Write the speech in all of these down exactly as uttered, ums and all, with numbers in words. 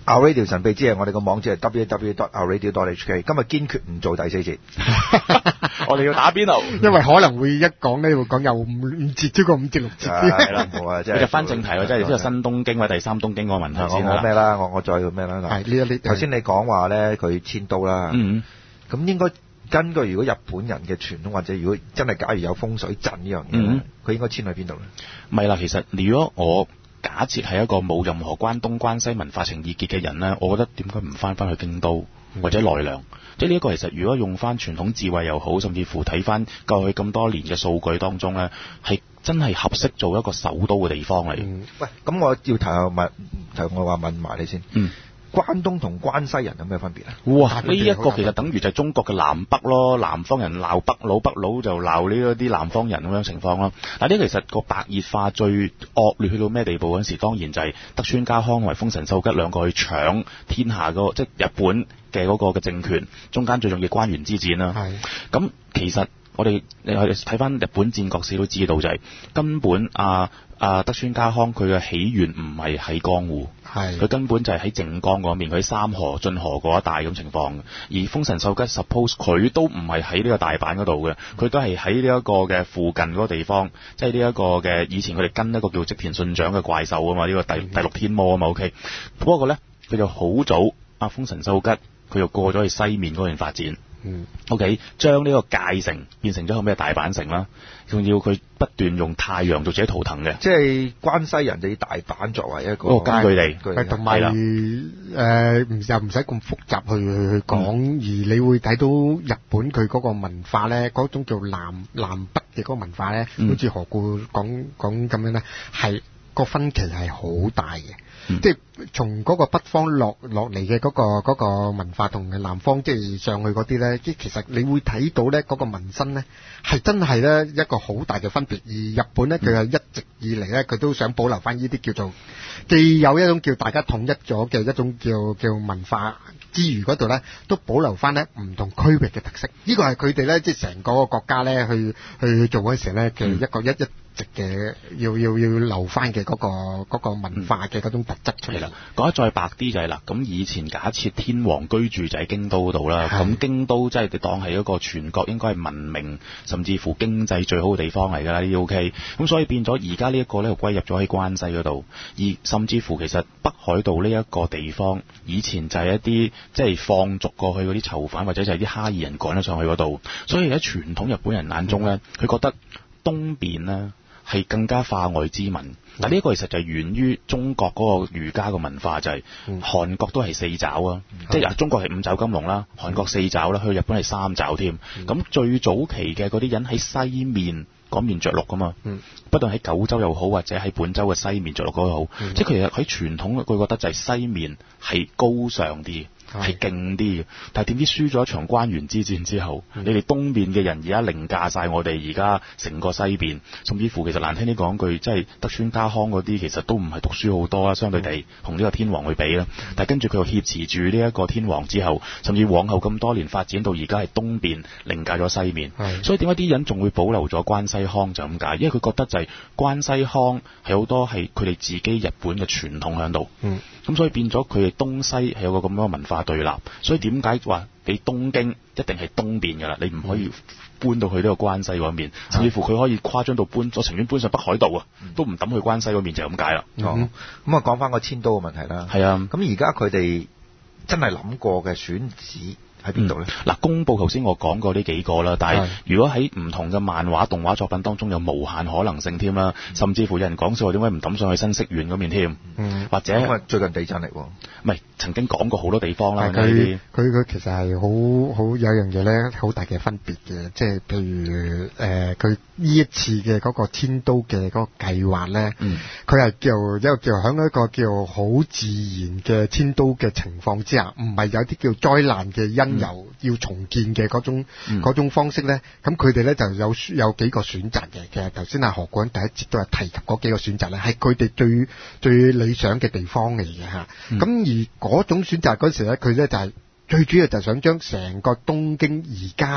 Our Radio 神秘之夜，我哋個網址係 double-u double-u double-u dot our radio dot h k。今日堅決唔做第四節， 我哋要打邊爐， 因為可能會一講咧會講有五五節超過五節六節。 係啦，冇啊，即係就翻正題喎，即係呢個新東京或者第三東京嗰個問題先啦。 我咩啦？我我再咩啦？ 係呢一呢。 頭先你講話咧，佢遷都啦， 嗯， 咁應該根據如果日本人嘅傳統，或者如果真係假如有風水陣呢樣嘢，佢、嗯、應該遷去邊度咧？ 咪啦，其實如果我假設係一個冇任何關東關西文化情意結嘅人咧，我覺得點解唔翻翻去京都或者奈良？即係呢一個其實如果用翻傳統智慧又好，甚至乎睇翻過去咁多年嘅數據當中咧，係真係合適做一個首都嘅地方嚟、嗯。 喂，咁我要提下問，提我話問埋你先。嗯。關東同關西人有咩分別啊？ 哇！呢一個其實等於就係中國嘅南北咯，南方人鬧北佬，北佬就鬧呢一啲南方人咁樣情況咯。嗱，呢其實個白熱化最惡劣去到咩地步嗰陣時，當然就係德川家康同埋豐臣秀吉兩個去搶天下嗰個即係日本嘅嗰個嘅政權，中間最重要關原之戰啦。係。咁其實我哋你去睇翻日本戰國史都知道，就係根本啊啊德川家康佢嘅起源唔係喺江戶。係，佢根本就係喺靜岡嗰面，佢喺三河、進河嗰一帶咁情況。而豐臣秀吉 suppose 佢都唔係喺呢個大阪嗰度嘅，佢都係喺呢一個嘅附近嗰個地方，即係呢一個嘅以前佢哋跟一個叫織田信長嘅怪獸啊嘛，呢、這個第第六天魔啊嘛 ，OK。不過咧，佢就好早，阿豐臣秀吉佢又過咗去西面嗰邊發展。嗯，OK，將呢個界城變成咗個咩大阪城啦，仲要佢不斷用太陽做自己圖騰嘅， 即係關西人就以大阪作為一個、 哦、根據地， 同埋誒唔又唔使咁複雜去去講、嗯，而你會睇到日本佢嗰個文化咧，嗰種叫南南北嘅嗰個文化咧，嗯、好似何故講講咁樣咧，係個分歧係好大嘅。嗯、即係從嗰個北方落落嚟嘅嗰個嗰、嗰個文化同南方即係上去嗰啲咧，即係其實你會睇到咧嗰個紋身咧係真係咧一個好大嘅分別。而日本咧佢係一直以嚟咧佢都想保留翻呢啲叫做既有一種叫大家統一咗嘅一種叫叫文化之餘嗰度咧，都保留翻咧唔同區域嘅特色。呢個係佢哋咧即係成個國家咧去去做嗰陣時咧嘅一個一一直嘅要要要留翻嘅嗰個嗰個文化嘅嗰種特質出嚟。 係啦，講得再白啲就係啦，咁以前假設天皇居住就喺京都嗰度啦，咁京都即係你當係一個全國應該係文明甚至乎經濟最好嘅地方嚟㗎啦，呢啲 OK。咁所以變咗而家呢一個咧歸入咗喺關西嗰度，而甚至乎其實北海道呢一個地方以前就係一啲即係放逐過去嗰啲囚犯或者就係啲哈爾人趕咗上去嗰度，所以喺傳統日本人眼中咧，佢、嗯、覺得東邊呢係更加化外之民。嗱，呢一個其實就係源於中國嗰個儒家嘅文化，就係、是嗯、韓國都係四爪啊，嗯、即係中國係五爪金龍啦，韓國四爪啦，去日本係三爪添。咁、嗯、最早期嘅嗰啲人喺西面嗰面着陸噶嘛，嗯、不論喺九州又好，或者喺本州嘅西面着陸嗰個好，嗯、即係其實喺傳統佢覺得就係西面係高尚啲。係勁啲嘅，但係點知輸咗一場關原之戰之後，嗯、你哋東面嘅人而家凌駕晒我哋而家成個西邊，甚至乎其實難聽啲講句，即係德川家康嗰啲其實都唔係讀書好多啦，相對地同呢個天皇去比啦。嗯、但係跟住佢又挾持住呢一個天皇之後，甚至往後咁多年發展到而家係東邊凌駕咗西面，所以點解啲人仲會保留咗關西腔就咁解？因為佢覺得就係關西腔係好多係佢哋自己日本嘅傳統喺度，咁、嗯、所以變咗佢哋東西係有個咁樣嘅文化對立，所以點解話你東京一定係東邊㗎啦？你唔可以搬到去呢個關西嗰面，甚至乎佢可以誇張到搬，我情願搬上北海道啊，嗯、都唔抌去關西嗰面就係咁解啦。 哦，咁啊講翻個遷都嘅問題啦。係啊，咁而家佢哋真係諗過嘅選址喺邊度咧？嗱、 嗯，公佈頭先我講過呢幾個啦，但係如果喺唔同嘅漫畫、動畫作品當中有無限可能性添啦，嗯、甚至乎有人講笑話點解唔抌上去新潟縣嗰面添？嗯，或者因為最近地震嚟喎，唔係曾經講過好多地方啦。 佢佢佢其實係好好有一樣嘢咧，好大嘅分別嘅，即係譬如誒佢呢一次嘅嗰個遷都嘅嗰個計劃咧，佢係、嗯、叫一個叫響一個叫好自然嘅遷都嘅情況之下，唔係有啲叫災難嘅因由要重建嘅嗰種嗰、嗯、種方式咧，咁佢哋咧就有有幾個選擇嘅。其實頭先阿何國第一節都係提及嗰幾個選擇咧，係佢哋最最理想嘅地方嚟嘅嚇。咁、嗯、而嗰種選擇嗰時咧，佢咧就係、是、最主要就係想將成個東京而家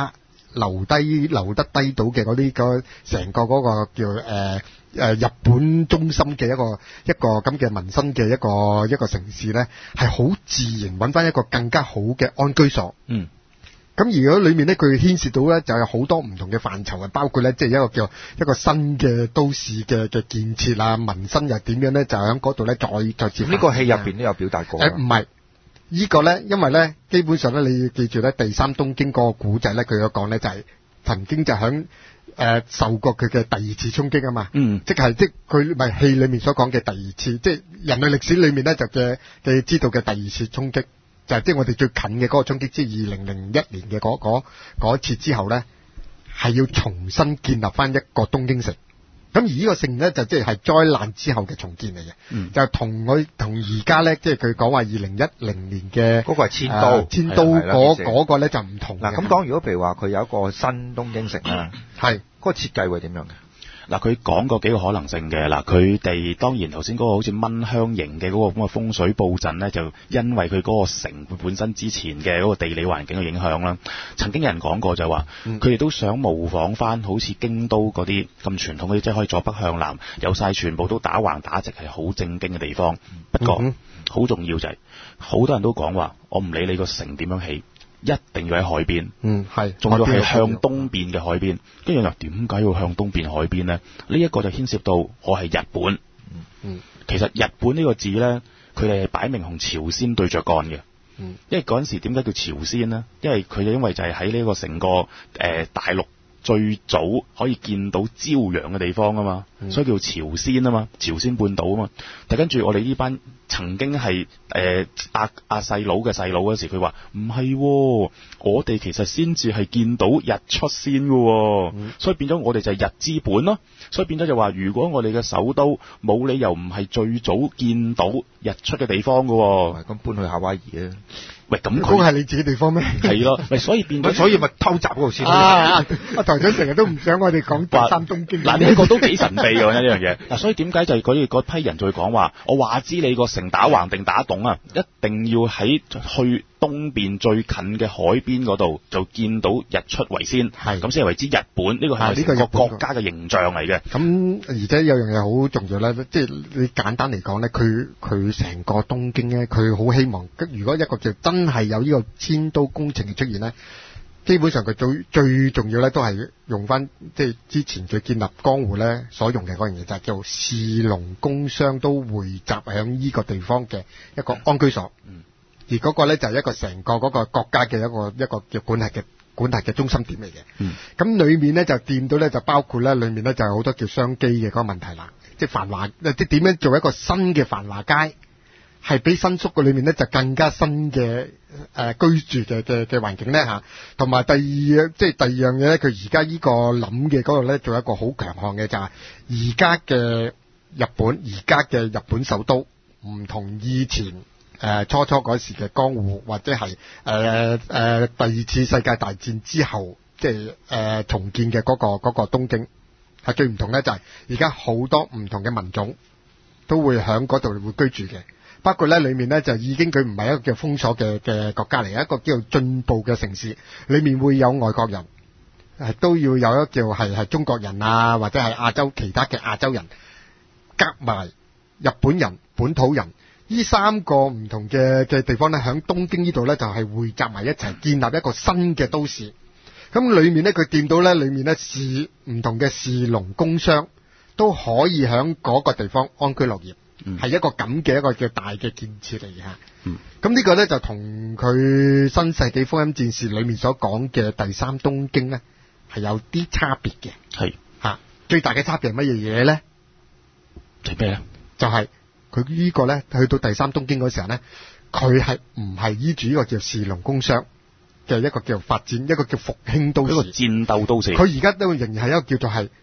留低留得低到嘅嗰啲個成個嗰個叫誒誒、呃、日本中心嘅一個一個咁嘅民生嘅一個一個城市咧，係好自然揾翻一個更加好嘅安居所。 嗯。 咁而果裏面咧，佢牽涉到咧就有好多唔同嘅範疇啊，包括咧即係一個叫一個新嘅都市嘅嘅建設啊，民生又點樣咧，就喺嗰度咧再再接。 呢個戲入邊都有表達過。 誒唔係，呢個咧，因為咧基本上咧，你要記住咧，第三東京嗰個古仔咧，佢有講咧就係曾經就響誒受過佢嘅第二次衝擊啊嘛。嗯。即係即佢咪戲裏面所講嘅第二次，即係人類歷史裏面咧就嘅嘅知道嘅第二次衝擊。就係即係我哋最近嘅嗰個衝擊，即係二零零一年嘅嗰嗰嗰一次之後咧，係要重新建立翻一個東京城。咁而呢個城咧就即係係災難之後嘅重建嚟嘅。嗯。就同佢同而家咧，即係佢講話二零一零年嘅嗰個係千都， 千都嗰嗰個咧就唔同。 嗱咁講，如果譬如話佢有一個新東京城啦，係嗰個設計會點樣嘅？ 嗱，佢講過幾個可能性嘅。嗱，佢哋當然頭先嗰個好似蚊香型嘅嗰個咁嘅風水佈陣咧，就因為佢嗰個城本身之前嘅嗰個地理環境嘅影響啦。曾經有人講過就話，佢哋都想模仿翻好似京都嗰啲咁傳統嗰啲，即係可以左北向南，有晒全部都打橫打直，係好正經嘅地方。不過好重要就係，好多人都講話，我唔理你個城點樣起，一定要喺海邊，嗯係，仲要係向東邊嘅海邊。跟住又點解要向東邊海邊呢？呢、這、一個就牽涉到我係日本。嗯嗯，其實日本呢個字呢，佢哋係擺明同朝鮮對着幹嘅。嗯，因為嗰陣時點解叫朝鮮呢？因為佢就因為就係喺呢個成個誒、呃、大陸最早可以見到朝陽嘅地方啊嘛、嗯，所以叫朝鮮啊嘛，朝鮮半島啊嘛。但跟住我哋呢班曾經係誒阿阿細佬嘅細佬嗰時，佢話唔係，我哋其實先至係見到日出先嘅、哦嗯，所以變咗我哋就係日之本咯。所以變咗就話，如果我哋嘅首都冇理由唔係最早見到日出嘅地方嘅、哦， 咁搬去夏威夷啊？ 喂，咁佢係你自己地方咩？ 係咯，咪所以變咗， 所以咪偷襲嗰度先。 啊！阿台長成日都唔想我哋講第三東京。 嗱，呢個都幾神秘嘅呢樣嘢。嗱，所以點解就係嗰嗰批人就會講話，我話知你個城打橫定打棟啊，一定要喺去東邊最近嘅海邊嗰度就見到日出為先，係咁先係為之日本。呢個係呢個國家嘅形象嚟嘅。 咁而且有樣嘢好重要咧，即係你簡單嚟講咧，佢佢成個東京咧，佢好希望，如果一個叫真係有呢個千都工程嘅出現咧，基本上佢最最重要咧都係用翻即係之前佢建立江戶咧所用嘅嗰樣嘢，就係叫士農工商都匯集喺呢個地方嘅一個安居所。嗯，而嗰個咧就係一個成個嗰個國家嘅一個一個叫管轄嘅管轄嘅中心點嚟嘅。嗯，咁裏面咧就掂到咧就包括咧裏面咧就有好多叫商機嘅嗰個問題啦，即係繁華，即係點樣做一個新嘅繁華街。係比新宿嘅裏面咧就更加新嘅誒、呃、居住嘅嘅嘅環境咧吓，同埋第二即係第二樣嘢咧，佢而家呢個諗嘅嗰度咧，仲有一個好強項嘅就係而家嘅日本，而家嘅日本首都唔同以前誒、呃、初初嗰時嘅江戶，或者係誒誒第二次世界大戰之後即係誒、呃、重建嘅嗰、嗰個嗰、嗰個東京係最唔同咧，就係而家好多唔同嘅民種都會喺嗰度會居住嘅。包括咧，裏面咧就已經佢唔係一個叫封鎖嘅嘅國家嚟，一個叫做進步嘅城市。裏面會有外國人，係都要有一個叫係係中國人啊，或者係亞洲其他嘅亞洲人，夾埋日本人、本土人，呢三個唔同嘅嘅地方咧，喺東京呢度咧就係匯集埋一齊，建立一個新嘅都市。咁裏面咧，佢見到咧，裏面咧士唔同嘅士農工商都可以喺嗰個地方安居樂業。係、嗯、一個咁嘅一個叫大嘅建設嚟嘅吓，咁、嗯、呢個咧就同佢新世紀福音戰士裏面所講嘅第三東京咧係有啲差別嘅，係吓、啊、最大嘅差別係乜嘢嘢咧？ 係咩咧？就係、是、 佢呢個咧去到第三東京嗰時候咧，佢係唔係依住呢個叫士農工商嘅一個叫發展，一個叫復興都市， 一個戰鬥都市。 佢而家都仍然係一個叫做係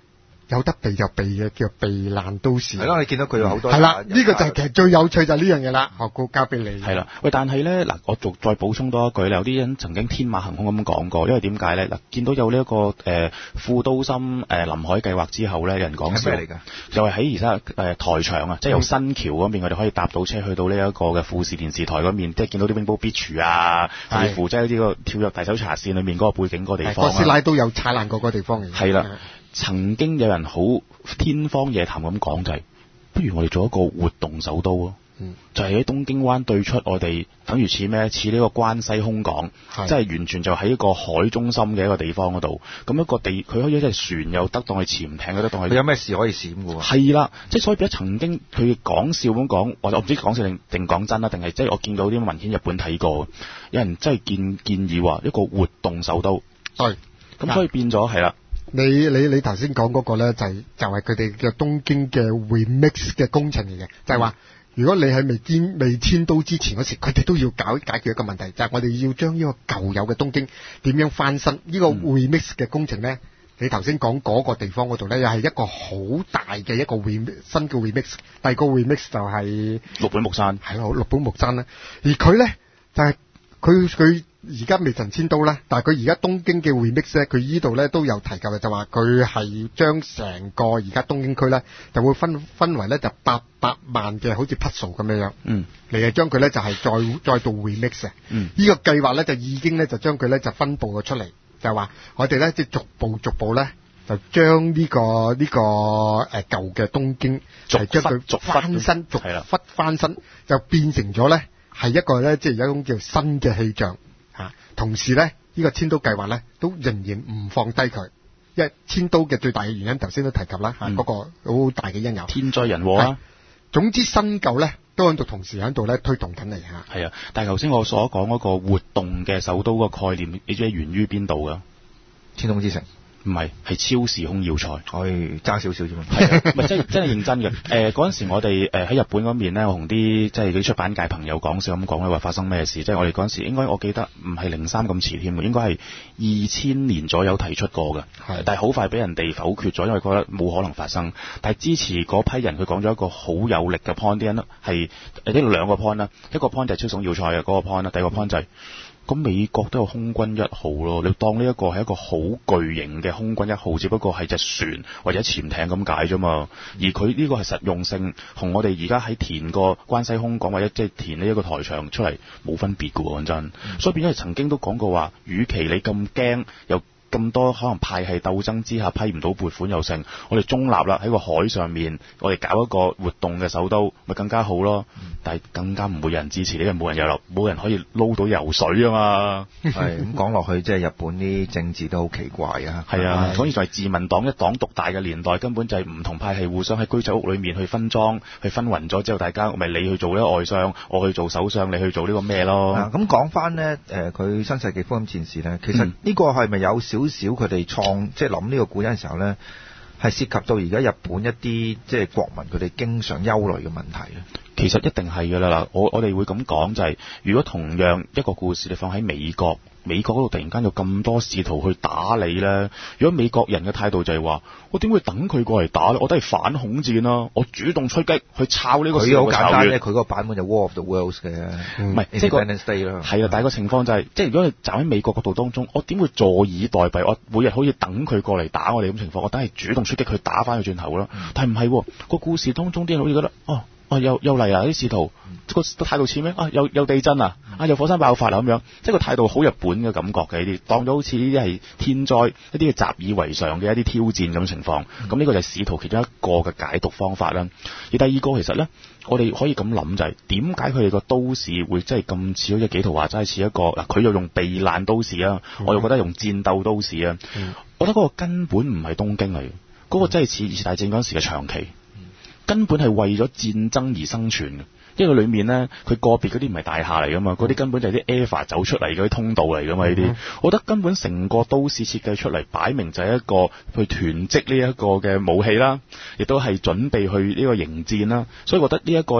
有得避就避嘅，叫避難都市。 係咯，你見到佢有好多。 係啦，呢個就係其實最有趣就係呢樣嘢啦。學哥交俾你。 係啦，喂，但係咧嗱，我再再補充多一句咧，有啲人曾經天馬行空咁講過，因為點解咧嗱？見到有呢、這、一個誒、呃、副都心誒、呃、臨海計劃之後咧，有人講笑嚟㗎，就係喺而家誒台場啊，即係由新橋嗰邊，我哋可以搭到車去到呢一個嘅富士電視台嗰邊，即係見到啲 Rainbow Beach 啊，甚至乎即係呢個跳躍大手茶線裏面嗰個背景嗰個地方啊。 哥斯拉都有踩爛過嗰個地方嘅。 係啦。曾經有人好天方夜譚咁講就係、是，不如我哋做一個活動首都啊、嗯！就係、是、喺東京灣對出，我哋等於似咩？似呢個關西空港，即係完全就喺一個海中心嘅一個地方嗰度。咁一個地，佢可以即係船又得，當係潛艇又得，當係。佢有咩事可以閃嘅喎？係啦，即係所以變咗曾經佢講笑咁講，或者我唔知講笑定定講真啦，定係即係我見到啲文獻日本睇過，有人真係建建議話一個活動首都。係，咁所以變咗係啦。 你你你頭先講嗰個咧就係就係佢哋嘅東京嘅 remix 嘅工程嚟嘅，就係話如果你喺未遷未遷都之前嗰時，佢哋都要搞解決一個問題，就係我哋要將呢個舊有嘅東京點樣翻新呢個 remix 嘅工程咧。你頭先講嗰個地方嗰度咧，又係一個好大嘅一個 remix 新嘅 remix， 第二個 remix 就係六本木山， 係咯，六本木山咧，而佢咧就係佢佢。而家未曾遷都啦，但係佢而家東京嘅 remix 咧，佢依度咧都有提及嘅，就話佢係將成個而家東京區咧就會分分為咧就八百萬嘅好似 puzzle 咁樣樣，嗯，嚟係將佢咧就係再再做 remix 嘅，嗯，呢個計劃咧就已經咧就將佢咧就分佈咗出嚟，就係話我哋咧即係逐步逐步咧就將呢個呢個誒舊嘅東京係將佢逐翻新逐忽翻新，就變成咗咧係一個咧即係有一種叫新嘅氣象。啊！同時咧，呢、這個遷都計劃咧，都仍然唔放低佢，因為遷都嘅最大嘅原因，頭先都提及啦，嗰、嗯啊那個好大嘅因由， 天災人禍啊！ 總之新舊咧都喺度同時喺度咧推動緊嚟嚇。 係啊，但係頭先我所講嗰個活動嘅首都個概念，你知係源於邊度㗎？天空之城。唔係，係超時空要塞，可以爭少少啫嘛。係啊，唔係真真係認真嘅。誒嗰陣時我哋誒喺日本嗰邊咧，我同啲即係啲出版界朋友講笑咁講咧，話發生咩事？即係我哋嗰陣時應該我記得唔係零三咁遲添，應該係二千年左右提出過嘅。係，但係好快俾人哋否決咗，因為覺得冇可能發生。但係支持嗰批人，佢講咗一個好有力嘅 point，啲人係誒呢兩個 point 啦，一個 point 就係超時空要塞嘅嗰個 point 啦，第二個 point 就係、是。咁美國都有空軍一號咯，你當呢一個係一個好巨型嘅空軍一號，只不過係隻船或者潛艇咁解啫嘛。而佢呢個係實用性，同我哋而家喺填個關西空港或者即係填呢一個台場出嚟冇分別㗎喎，講真。嗯、所以變咗曾經都講過話，與其你咁驚又咁多可能派系鬥爭之下批唔到撥款又成，我哋中立啦，喺個海上面，我哋搞一個活動嘅首都，咪更加好咯。嗯、但係更加唔會有人支持，因為冇人有冇人可以撈到游水啊嘛。係咁講落去，即係日本啲政治都好奇怪啊。係啊，所以就係自民黨一黨獨大嘅年代，根本就係唔同派系互相喺居酒屋裏面去分贓，去分勻咗之後，大家咪你去做呢個外相，我去做首相，你去做呢個咩咯。咁講翻呢，誒佢新世紀福音戰士呢，其實呢個係咪有少少佢哋創即係諗呢個故事嘅時候呢，係涉及到而家日本一啲即係國民佢哋經常憂慮嘅問題咧？其實一定係㗎啦，嗱，我我哋會咁講就係、是，如果同樣一個故事你放喺美國，美國嗰度突然間有咁多試圖去打你咧，如果美國人嘅態度就係話，我點會等佢過嚟打咧？我都係反恐戰啦，我主動出擊去抄呢個。佢好簡單咧，佢個版本就 War of the Worlds 嘅，唔、嗯、係即係個係啊，但係個情況就係、是，即係如果你站喺美國角度當中，我點會坐以待斃？我每日可以等佢過嚟打我哋咁情況，我等係主動出擊去打翻佢轉頭咯。嗯、但係唔係個故事當中啲人好似覺得哦。哦，又又嚟啊！啲使徒個態度似咩？啊，又又地震啊！啊，又火山爆發啊！咁樣，即係個態度好日本嘅感覺嘅呢啲，當咗好似呢啲係天災，一啲嘅習以為常嘅一啲挑戰咁情況。咁、嗯、呢個就係使徒其中一個嘅解讀方法啦。而第二個其實咧，我哋可以咁諗就係點解佢哋個都市會真係咁似好似幾圖話齋似一個嗱，佢又用避難都市啊，嗯、我又覺得用戰鬥都市啊。嗯、我覺得嗰個根本唔係東京嚟嘅，嗰、嗰個真係似二次大戰嗰陣時嘅長崎。根本係為咗戰爭而生存嘅，因為裏面咧，佢個別嗰啲唔係大廈嚟噶嘛，嗰啲根本就係啲 EVA 走出嚟嗰啲通道嚟噶嘛，呢啲、嗯，我覺得根本成個都市設計出嚟，擺明就係一個去囤積呢一個嘅武器啦，亦都係準備去呢個迎戰啦，所以我覺得呢一個咧，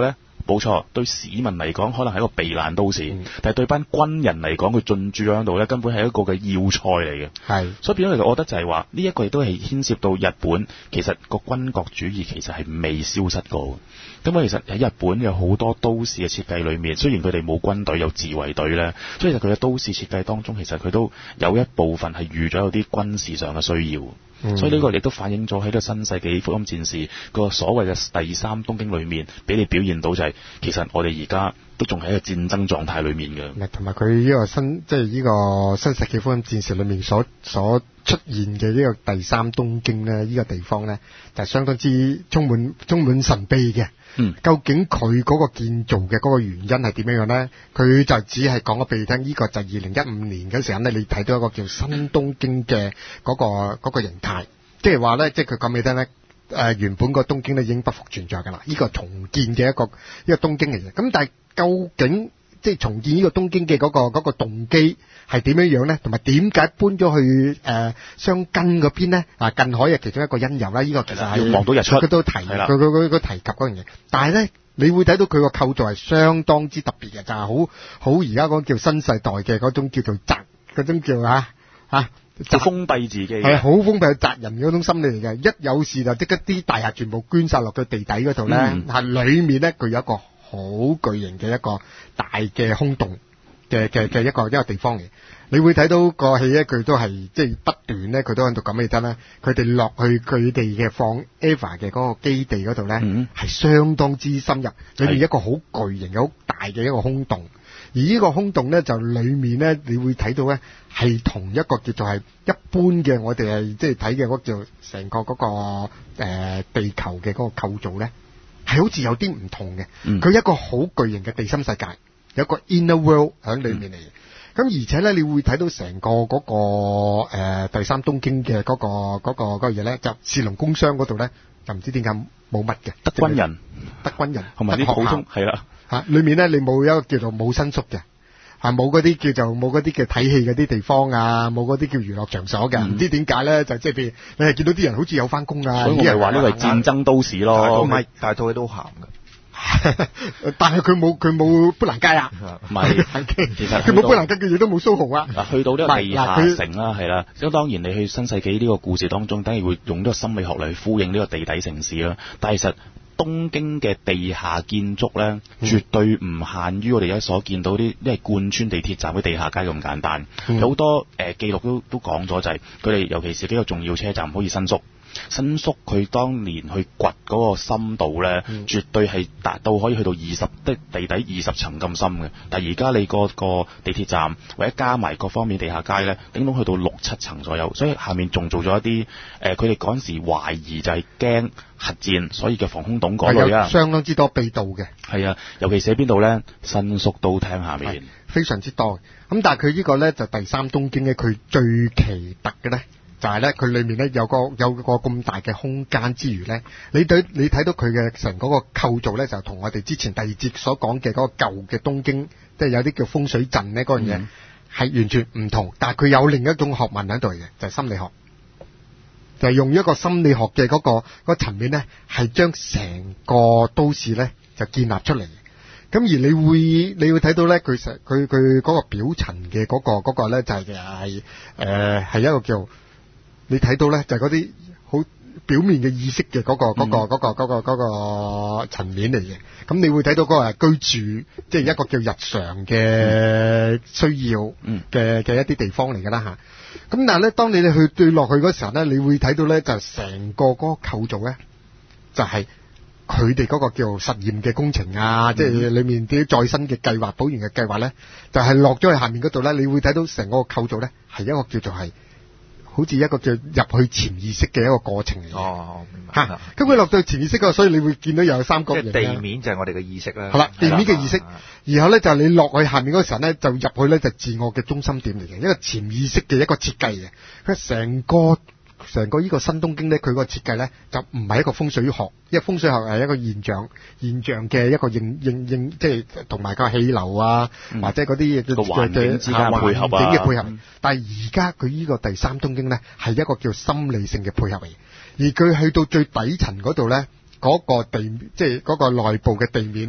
冇錯，對市民嚟講可能係一個避難都市，嗯、但係對班軍人嚟講，佢進駐喺度咧，根本係一個嘅要塞嚟嘅。係，所以變咗嚟講，我覺得就係話呢一個亦都係牽涉到日本，其實個軍國主義其實係未消失過。咁啊，其實喺日本有好多都市嘅設計裏面，雖然佢哋冇軍隊有自衛隊咧，所以其實佢嘅都市設計當中，其實佢都有一部分係預咗有啲軍事上嘅需要。嗯、所以呢個亦都反映咗喺呢個新世紀福音戰士個所謂嘅第三東京裏面，俾你表現到就係、是、其實我哋而家都仲喺一個戰爭狀態裏面嘅。 同埋佢呢個新即係呢個新世紀福音戰士裏面所所出現嘅呢個第三東京咧，呢、這個地方咧就係、是、相當之充滿充滿神秘嘅。嗯，究竟佢嗰個建造嘅嗰個原因係點樣樣咧？佢就只係講咗俾你聽，呢、這個就係二零一五年嗰時候咧，你睇到一個叫新東京嘅嗰、那個嗰、那個形態，即係話咧，即係佢講俾你聽咧，誒、呃、原本個東京咧已經不復存在㗎啦，呢、這個重建嘅一個一個東京嚟嘅。咁但係究竟即係重建呢個東京嘅嗰、那個嗰、那個動機係點樣樣咧？同埋點解搬咗去誒箱根嗰邊咧？啊，近海係其中一個因由啦。呢、這個其實係要望到日出， 佢都提，佢佢佢佢提及嗰樣嘢。但係咧，你會睇到佢個構造係相當之特別嘅，就係好好而家講叫新世代嘅嗰種叫做宅，嗰種叫嚇嚇， 就封閉自己， 係好封閉宅人嗰種心理嚟嘅。一有事就即刻啲大廈全部捐晒落佢地底嗰度咧，係、嗯、裡面咧佢有一個好巨型嘅一個大嘅空洞嘅嘅嘅一個一個地方嚟。你會睇到個戲咧，佢都係即係不斷咧，佢都喺度咁你得啦。佢哋落去佢哋嘅放 Eva 嘅嗰個基地嗰度咧，係、嗯、相當之深入，裏面一個好巨型嘅好大嘅一個空洞。而呢個空洞咧，就裏面咧，你會睇到咧，係同一個叫做係一般嘅我哋係即係睇嘅嗰個叫成個嗰、嗰個誒、呃、地球嘅嗰個構造咧，係好似有啲唔同嘅。佢、嗯、一個好巨型嘅地心世界，有一個 inner world 喺裏面嚟。嗯咁而且咧，你會睇到成個嗰、那個誒、呃、第三東京嘅嗰、那個嗰、那個嗰、那個嘢咧，就士農工商嗰度咧，就唔知點解冇乜嘅， 得軍人， 得軍人， 同埋啲普通係啦嚇。裏面咧，你冇一個叫做冇新宿嘅，係冇嗰啲叫做冇嗰啲嘅睇戲嗰啲地方啊，冇嗰啲叫娛樂場所嘅，唔、嗯、知點解咧，就即係譬如你係見到啲人好似有翻工啊， 所以我咪話呢個係戰爭都市咯， 唔係大套戲都鹹嘅。 但係佢冇佢冇砵蘭街啊， 唔係，其實佢冇砵蘭街嘅嘢都冇蘇豪啊。 嗱，去到呢個地下城啦，係啦，咁當然你去新世紀呢個故事當中，當然會用呢個心理學嚟呼應呢個地底城市啦。但係其實東京嘅地下建築咧，嗯、絕對唔限於我哋而家所見到啲，因為貫穿地鐵站嘅地下街咁簡單。嗯、有好多誒、呃、記錄都都講咗，就係佢哋尤其是幾個重要車站，好似新宿。新宿佢當年去掘嗰個深度咧、嗯，絕對係達到可以去到二十的地底二十層咁深嘅。但係而家你個個地鐵站或者加埋各方面地下街咧，頂到去到六七層左右，所以下面仲做咗一啲誒，佢哋嗰陣時懷疑就係驚核戰，所以嘅防空洞嗰類啊， 相當之多秘道嘅。 係啊，尤其是喺邊度咧？新宿都廳下面非常之多。咁但係佢呢個咧就第三東京咧，佢最奇特嘅咧。就係、是、咧，佢裏面咧有個有個咁大嘅空間之餘咧，你對你睇到佢嘅成嗰個構造咧，就同我哋之前第二節所講嘅嗰個舊嘅東京，即係有啲叫風水陣咧嗰樣嘢，係、嗯、完全唔同。但係佢有另一種學問喺度嘅，就係、是、心理學，就係、是、用一個心理學嘅嗰、那個嗰、那個層面咧，係將成個都市咧就建立出嚟。咁而你會你會睇到咧，佢成佢佢嗰個表層嘅嗰個嗰、那個咧就係係誒係一個叫。你睇到咧，就係嗰啲好表面嘅意識嘅嗰、嗰個嗰、嗰個嗰、嗯嗰個嗰、嗰個嗰、嗰個層面嚟嘅。咁你會睇到嗰個係居住，即係一個叫日常嘅需要嘅嘅一啲地方嚟㗎啦嚇。咁但係咧，當你哋去對落去嗰時候咧，你會睇到咧，就成個嗰個構造咧，就係佢哋嗰個叫實驗嘅工程啊，即、嗯、係、就是、裡面啲再生嘅計劃、保原嘅計劃咧，就係落咗去下面嗰度咧，你會睇到成個構造咧係一個叫做係。好似一個叫入去潛意識嘅一個過程嚟嘅。哦，明白。嚇，咁佢落到潛意識嗰，所以你會見到有三角形。即係地面就係我哋嘅意識啦。係啦，地面嘅意識。然後咧就係你落去下面嗰時候咧，就入去咧就自我嘅中心點嚟嘅，一個潛意識嘅一個設計嘅。佢成個成個呢個新東京咧，佢個設計咧就唔係一個風水學，因為風水學係一個現象現象嘅一個應應應，即係同埋個氣流啊，嗯、或者嗰啲嘅環境之間配合啊，環境嘅配合。嗯、但係而家佢呢個第三東京咧係一個叫心理性嘅配合嚟，而佢去到最底層嗰度咧，嗰、嗰個地即係嗰個內部嘅地面咧，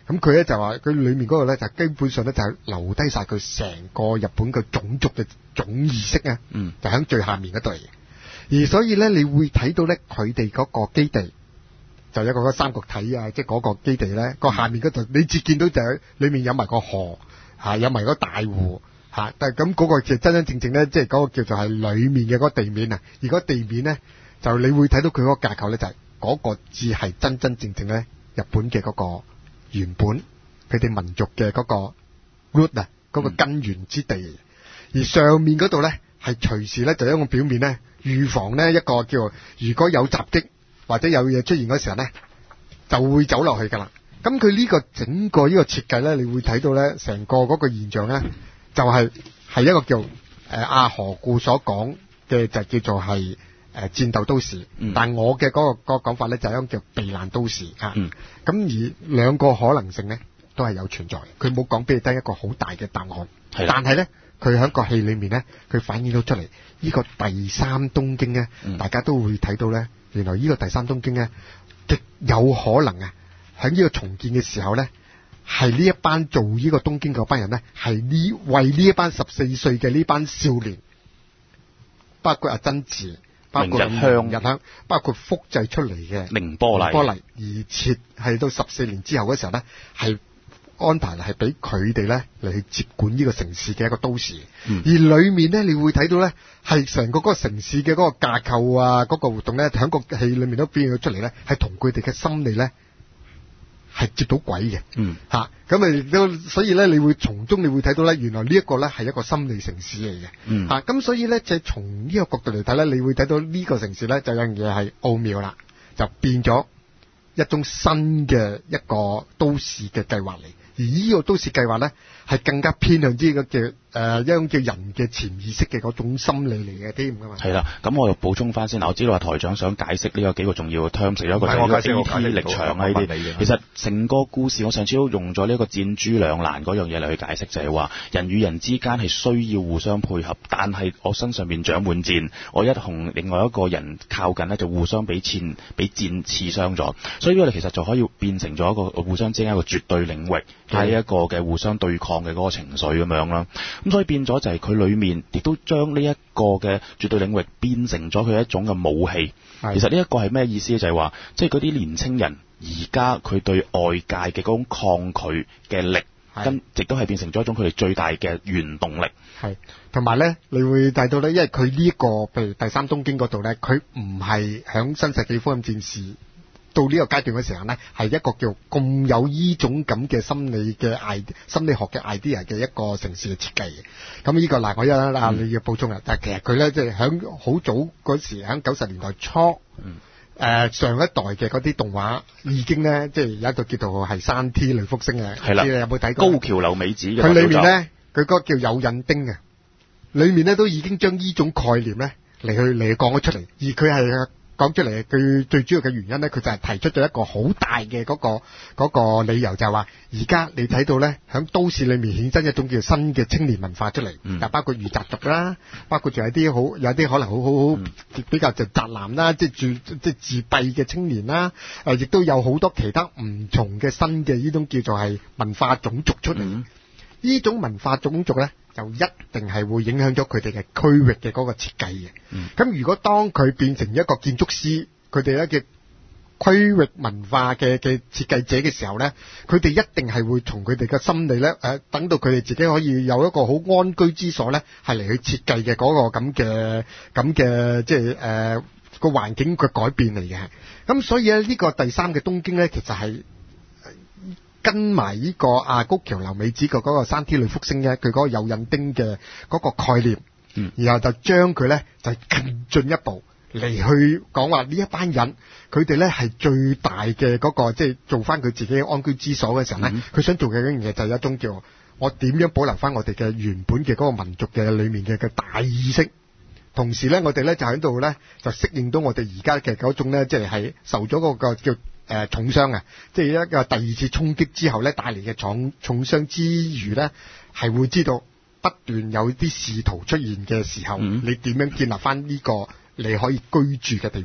咁佢咧就話佢裏面嗰個咧就基本上咧就係留低晒佢成個日本嘅種族嘅總意識啊，嗯，就喺最下面嗰度嚟嘅。而所以咧，你會睇到咧，佢哋嗰個基地就有一個三角體啊，即係嗰個基地咧，個下面嗰度你只見到就係裏面有埋個河嚇，有埋嗰個大湖嚇，但係咁嗰個就真真正正咧，即係嗰個叫做係裏面嘅嗰個地面啊。而嗰地面咧，就你會睇到佢嗰個架構咧，就係嗰個至係真真正正咧日本嘅嗰個原本佢哋民族嘅嗰個 root 啊，嗰個根源之地。嗯、而上面嗰度咧係隨時咧就一個表面咧。預防呢一個叫如果有襲擊或者有嘢出現嗰時候呢，就會走落去噶啦。咁佢呢個整個呢個設計呢，你會睇到呢成個嗰個現象呢，就係、是、係一個叫誒阿河固所講嘅就叫做係誒、呃、戰鬥都市。嗯、但我嘅嗰、那個、那個講法呢，就係一個叫避難都市啊。咁、嗯、而兩個可能性呢，都係有存在。佢冇講俾你聽一個好大嘅答案，的但係呢。佢喺個戲裏面咧，佢反映到出嚟，呢個第三東京咧，嗯、大家都會睇到咧，原來呢個第三東京咧，極有可能啊，喺呢個重建嘅時候咧，係呢一班做呢個東京嗰班人咧，係呢為呢一班十四歲嘅呢班少年，包括阿真嗣，包括明日香，包括複製出嚟嘅綾波麗， 波麗而設係到十四年之後嘅時候咧，係。安排係俾佢哋咧嚟去接管呢個城市嘅一個都市，嗯、而裏面咧你會睇到咧係成個嗰個城市嘅嗰個架構啊，嗰、嗰個活動咧喺個戲裏面都表現咗出嚟咧，係同佢哋嘅心理咧係接到軌嘅，嗯吓咁啊都所以咧你會從中你會睇到咧，原來呢一個咧係一個心理城市嚟嘅，嗯吓咁、啊、所以咧就係從呢個角度嚟睇咧，你會睇到呢個城市咧就有樣嘢係奧妙啦，就變咗一種新嘅一個都市嘅計劃嚟。而呢個都市計劃咧，係更加偏向之個嘅誒一種叫人嘅潛意識嘅嗰種心理嚟嘅添㗎嘛。係啦， 咁我又補充翻先。嗱，我知道話台長想解釋呢個幾個重要嘅 terms，一個就係 A P 力場啊呢啲。其實成個故事我上次都用咗呢一個戰諸兩難嗰樣嘢嚟去解釋，就係話人與人之間係需要互相配合，但係我身上面長滿箭，我一同另外一個人靠近咧，就互相俾箭俾箭刺傷咗。所以呢個其實就可以變成咗一個互相之間一個絕對領域。係一個嘅互相對抗嘅嗰個情緒咁樣啦，咁所以變咗就係佢裏面亦都將呢一個嘅絕對領域變成咗佢一種嘅武器。其實呢一個係咩意思咧？就係話，即係嗰啲年青人而家佢對外界嘅嗰種抗拒嘅力，跟亦都係變成咗一種佢哋最大嘅原動力。 係，同埋咧，你會睇到咧，因為佢呢一個譬如第三東京嗰度咧，佢唔係響新世紀福音戰士。到呢個階段嘅時候咧，係一個叫咁有呢種咁嘅心理嘅 idea 心理學嘅 idea 嘅一個城市嘅設計嘅。咁呢個嗱，我一啊你要補充啦。但係其實佢咧即係響好早嗰時，響九十年代初，誒、嗯呃、上一代嘅嗰啲動畫已經咧，即係有一個叫做係山 T 女福星嘅。係啦，你有冇睇過？ 高橋留美子嘅。 佢裏面咧，佢嗰個叫有印丁嘅，裏面咧都已經將呢種概念咧嚟去嚟去講咗出嚟，而佢係。講出嚟，佢最主要嘅原因咧，佢就係提出咗一個好大嘅嗰個嗰個理由，就係話而家你睇到咧，響都市裏面衍生一種叫新嘅青年文化出嚟，嗯，包括御宅族啦，包括仲有啲好有啲可能好好好比較就宅男啦，即係住即係自閉嘅青年啦，誒，亦都有好多其他唔同嘅新嘅呢種叫做係文化種族出嚟，呢、嗯、種文化種族咧。就一定係會影響咗佢哋嘅區域嘅嗰個設計嘅。咁、嗯、如果當佢變成一個建築師，佢哋咧嘅區域文化嘅嘅設計者嘅時候咧，佢哋一定係會從佢哋嘅心理咧，誒、呃，等到佢哋自己可以有一個好安居之所咧，係嚟去設計嘅嗰個咁嘅咁嘅即係誒個環境嘅改變嚟嘅。咁所以咧呢、這個第三嘅東京咧，其實係。跟埋呢個啊高橋留美子嘅嗰個山 T 女福星咧，佢嗰個有印丁嘅嗰個概念，嗯，然後就將佢咧就更進一步嚟去講話呢一班人，佢哋咧係最大嘅嗰個即係做翻佢自己嘅安居之所嘅時候咧，佢、嗯、想做嘅一樣嘢就係一種叫我點樣保留翻我哋嘅原本嘅嗰個民族嘅裏面嘅嘅大意識，同時咧我哋咧就喺度咧就適應到我哋而家嘅嗰種咧即係係受咗嗰個叫。誒、呃，重傷啊！即係一個第二次衝擊之後咧，帶嚟嘅重重傷之餘咧，係會知道不斷有啲仕途出現嘅時候，嗯、你點樣建立翻呢個你可以居住嘅地方？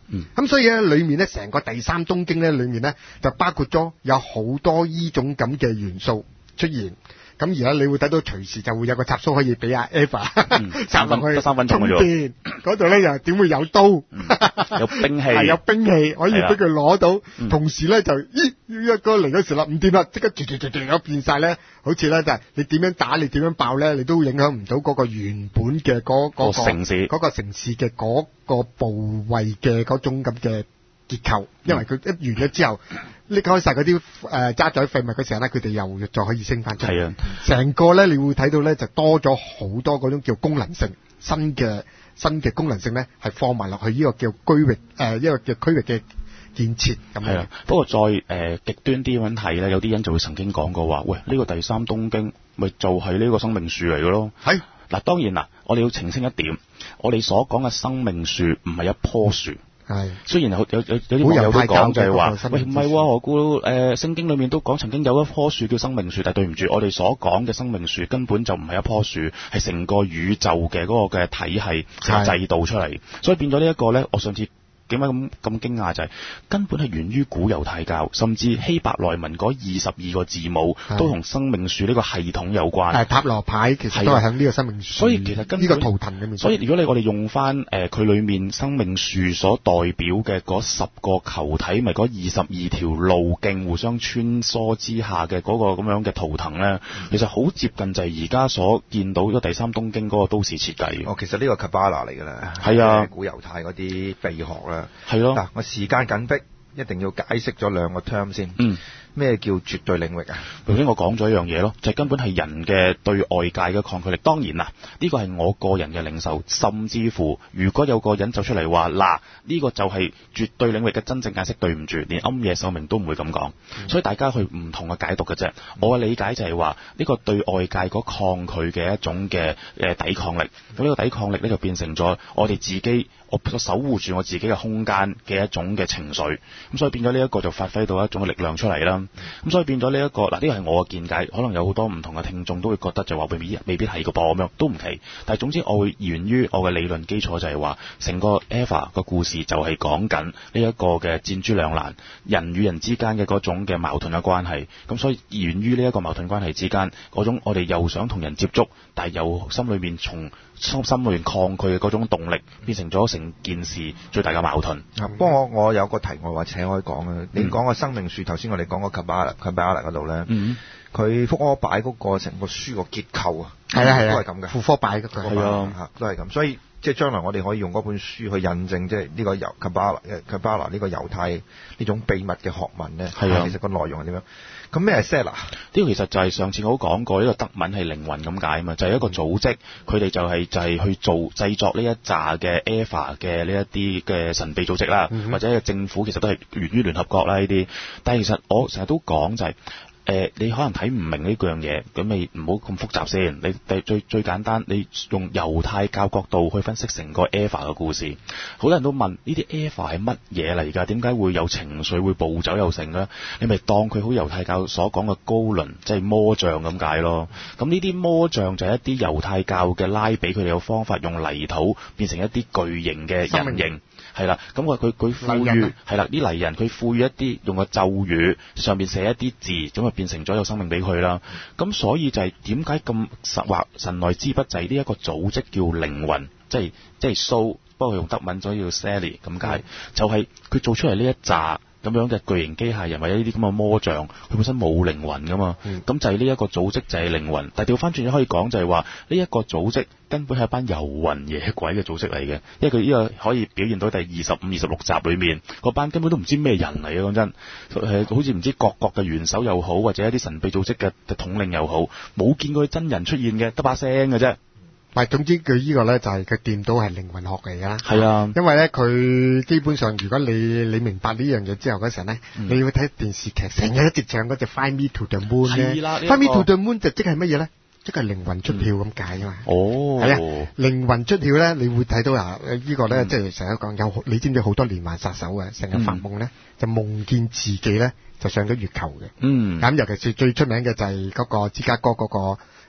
嗯，咁所以咧，裏面咧成個第三東京咧，裏面咧就包括咗有好多呢種咁嘅元素出現。咁而家你會睇到隨時就會有個插蘇可以俾阿 Eva 插落去三分鐘充電，嗰度咧又點會有刀， 嗯、有兵器， 係有兵器可以俾佢攞到，嗯、同時咧就咦一個嚟嗰時啦，唔掂啦，即刻住住住住咁變晒咧，好似咧就係你點樣打你點樣爆咧，你都影響唔到嗰個原本嘅嗰、嗰個、嗰個城市嗰個城市嘅嗰個部位嘅嗰種咁嘅結構，因為佢一完咗之後。拎開晒嗰啲誒渣滓廢物嘅時候咧，佢哋又再可以升翻出嚟。係啊，成個咧你會睇到咧就多咗好多嗰種叫功能性新嘅新嘅功能性咧，係放埋落去呢個叫區域誒一個叫區域嘅建設咁樣。係啊， 不過再誒、呃、極端啲咁睇咧，有啲人就會曾經講過話，喂呢、呢個第三東京咪就係呢個生命樹嚟嘅咯。係嗱，當然啦，我哋要澄清一點，我哋所講嘅生命樹唔係一棵樹。係，雖然有有有有啲網友都講就係話，喂唔係喎，我估誒聖經裏面都講曾經有一棵樹叫生命樹，但係對唔住，我哋所講嘅生命樹根本就唔係一棵樹，係成個宇宙嘅嗰個嘅體系嘅制度出嚟，所以變咗呢一個咧，我上次。點解咁咁驚訝就係、是、根本係源於古猶太教，甚至希伯來文嗰二十二個字母都同生命樹呢個系統有關。係塔羅牌其實都係響呢個生命樹，所以其實跟呢個圖騰裏面。所以如果你我哋用翻誒佢裏面生命樹所代表嘅嗰十個球體，咪嗰二十二條路徑互相穿梭之下嘅嗰個咁樣嘅圖騰咧、嗯，其實好接近就係而家所見到嗰第三東京嗰個都市設計。哦，其實呢個 Kabbalah 嚟㗎啦，係啊，古猶太嗰啲秘學啦。係咯，嗱，我時間緊迫，一定要解釋咗兩個 term 先。嗯，咩叫絕對領域啊？頭先我講咗一樣嘢咯，就係、根本係人嘅對外界嘅抗拒力。當然啦，呢個係我個人嘅領受，甚至乎如果有個人走出嚟話嗱，呢個就係絕對領域嘅真正解釋，對唔住，連庵野秀明都唔會咁講、嗯。所以大家去唔同嘅解讀嘅啫。我嘅理解就係話，呢個對外界嗰抗拒嘅一種嘅誒抵抗力。咁呢個抵抗力咧就變成咗我哋自己。我守護住我自己嘅空間嘅一種嘅情緒，咁所以變咗呢一個就發揮到一種嘅力量出嚟啦。咁所以變咗呢一個嗱，呢個係我嘅見解，可能有好多唔同嘅聽眾都會覺得就話未必未必係個噃咁樣，都唔奇。但係總之我會源於我嘅理論基礎就係話，成個 Eva 個故事就係講緊呢一個嘅戰諸兩難，人與人之間嘅嗰種嘅矛盾嘅關係。咁所以源於呢一個矛盾關係之間嗰種我哋又想同人接觸，但係又心裏面從心心裏面抗拒嘅嗰種動力，變成咗成件事最大嘅矛盾。啊、嗯，不過我我有個題外話請可以講啊。你講個生命樹，頭先我哋講個 Kabbalah Kabbalah 嗰度咧，佢福柯擺嗰個成個書個結構啊，係啊係啊，都係咁嘅。福柯擺嗰個係啊，都係咁。所以即係將來我哋可以用嗰本書去印證，即係呢個猶 Kabbalah Kabbalah 呢個猶太呢種秘密嘅學問咧。係啊，其實個內容係點樣？咁咩係 Selah？呢個其實就係上次我講過，呢、這個德文係靈魂咁解啊嘛，就係、是、一個組織，佢哋就係、是、就係、是、去做製作呢一紮嘅 Eva 嘅呢一啲嘅神秘組織啦、嗯，或者係政府其實都係源於聯合國啦呢啲。但係其實我成日都講就係、是。誒、呃，你可能睇唔明呢樣嘢，咁你唔好咁複雜先。你最最簡單，你用猶太教角度去分析成個 Eva 嘅故事。好多人都問呢啲 Eva 係乜嘢嚟㗎？點解會有情緒會暴走又成咧？你咪當佢好猶太教所講嘅高輪，即係魔像咁解咯。咁呢啲魔像就係一啲猶太教嘅拉比，佢哋有方法用泥土變成一啲巨型嘅人形。係啦，咁佢佢佢賦予係啦啲泥人，佢賦予一啲用個咒語上面寫一啲字，咁啊變成咗有生命俾佢啦。咁所以就係點解咁實話神來之筆就係呢一個組織叫靈魂，即係即係 soul， 不過用德文所以叫 Sally 咁解，就係、是、佢做出嚟呢一紮咁樣嘅巨型機械人或者呢啲咁嘅魔像，佢本身冇靈魂噶嘛，咁、嗯、就係呢一個組織就係靈魂。但係調翻轉可以講就係話呢一個組織根本係一班遊魂野鬼嘅組織嚟嘅，因為佢呢個可以表現到第二十五、二十六集裏面嗰班根本都唔知咩人嚟嘅，講真，誒好似唔知各國嘅元首又好，或者一啲神秘組織嘅統領又好，冇見過佢真人出現嘅，得把聲嘅啫。 係，總之佢呢個咧就係佢掂到係靈魂學嚟㗎啦。係啊，因為咧佢基本上，如果你你明白呢樣嘢之後嗰陣咧，你會睇電視劇，成日一直唱嗰隻 Fly Me to the Moon 咧。係啦，呢個 Fly Me to the Moon 就即係乜嘢咧？即係靈魂出竅咁解啊嘛。哦，係啊，靈魂出竅咧，你會睇到啊，呢個咧即係成日講有，你知唔知好多連環殺手啊？成日發夢咧，就夢見自己咧就上咗月球嘅。嗯，咁尤其是最出名嘅就係嗰個芝加哥嗰個。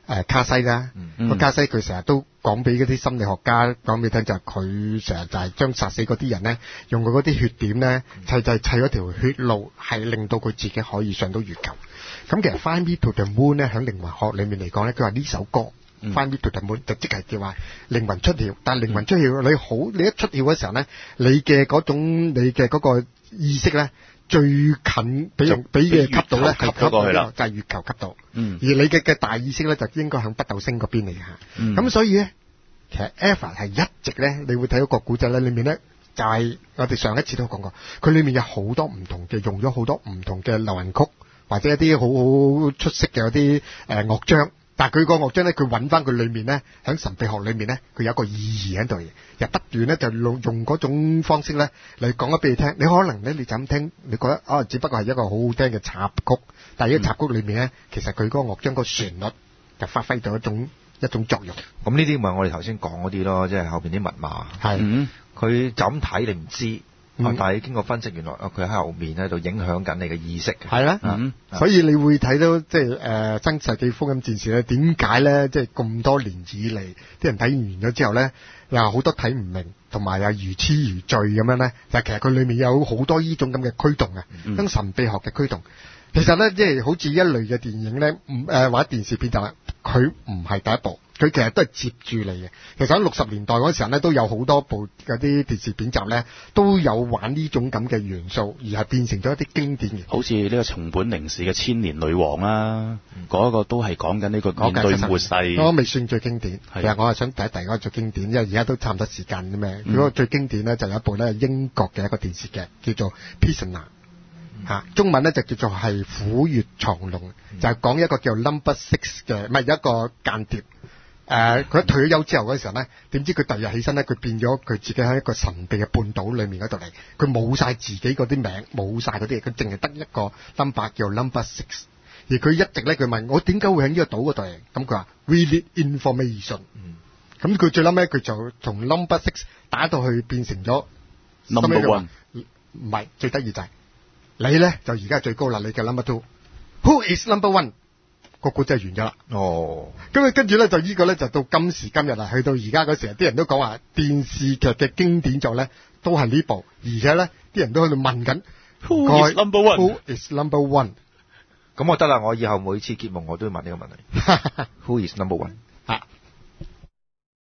誒卡西啦，個、嗯、卡西佢成日都講俾嗰啲心理學家講俾你聽，就係佢成日就係將殺死嗰啲人咧，用佢嗰啲血點咧砌就係砌咗條血路，係令到佢自己可以上到月球。咁其實 Fly Me to the Moon 咧，喺靈魂學裏面嚟講咧，佢話呢首歌、嗯、Fly Me to the Moon 就即係叫話靈魂出竅，但係靈魂出竅、嗯、你好，你一出竅嘅時候咧，你嘅嗰種你嘅嗰個意識咧。最近俾人俾嘅級度咧，係級過去啦，就係月球級度。嗯，而你嘅嘅大意識咧，就應該響北斗星嗰邊嚟嘅嚇。嗯，咁所以咧，其實 Eva 係一直咧，你會睇到個古仔咧，裏面咧就係、是、我哋上一次都講過，佢裏面有好多唔同嘅，用咗好多唔同嘅流行曲，或者一啲好好出色嘅嗰啲誒樂章。但係佢個樂章咧，佢揾翻佢裏面咧，喺神秘學裏面咧，佢有一個意義喺度嘅，又不斷咧就用用嗰種方式咧嚟講咗俾你聽。你可能咧你就咁聽，你覺得啊，只不過係一個好好聽嘅插曲，但係呢個插曲裏面咧，其實佢嗰個樂章個旋律就發揮咗一種一種作用。 咁呢啲咪我哋頭先講嗰啲咯，即係後邊啲密碼。係，佢就咁睇你唔知。嗯、但係經過分析，原來啊佢喺後面喺度影響緊你嘅意識。係啦、 嗯，所以你會睇到即係誒新世紀福音戰士咧，點解咧即係咁多年以嚟，啲人睇完咗之後咧，又好多睇唔明，同埋又如痴如醉咁樣咧，就係、其實佢裏面有好多呢種咁嘅驅動啊，咁、嗯、神秘學嘅驅動。其實咧，即係好似一類嘅電影咧，唔誒或者電視片就係佢唔係第一部。佢其實都係接住嚟嘅。其實喺六十年代嗰時候咧，都有好多部嗰啲電視片集咧，都有玩呢種咁嘅元素，而係變成咗一啲經典嘅。 好似呢個松本零士嘅《千年女王》啦，嗰、嗯、個都係講緊呢個面對末世。我未算最經典，其實我係想睇第二個最經典，因為而家都差唔多時間啫咩。佢、嗯、嗰個最經典咧就有一部咧英國嘅一個電視劇，叫做 Prisoner。吓、嗯，中文咧就叫做係虎穴藏龍、嗯，就係、是、講一個叫 Number Six 嘅，唔係一個間諜。誒、呃，佢一退咗休之後嗰時候咧，點知佢第二日起身咧，佢變咗佢自己喺一個神秘嘅半島裏面嗰度嚟，佢冇晒自己嗰啲名，冇晒嗰啲嘢，佢淨係得一個 number 叫 number six， 而佢一直咧，佢問我點解會喺呢個島嗰度嚟，咁佢話 we need information， 嗯，咁佢最撚尾佢就從 number six 打到去變成咗 number one， 唔係最得意就係、是、你咧就而家最高啦，你嘅 number two，who is number one？個故仔完咗啦。哦，咁啊，跟住咧就呢個咧就到今時今日啦，去到而家嗰時，啲人都講話電視劇嘅經典作咧都係呢部，而且咧啲人都喺度問緊 Who is number one？Who is number one？ 咁我得啦，我以後每次節目我都要問呢個問題。Who is number one？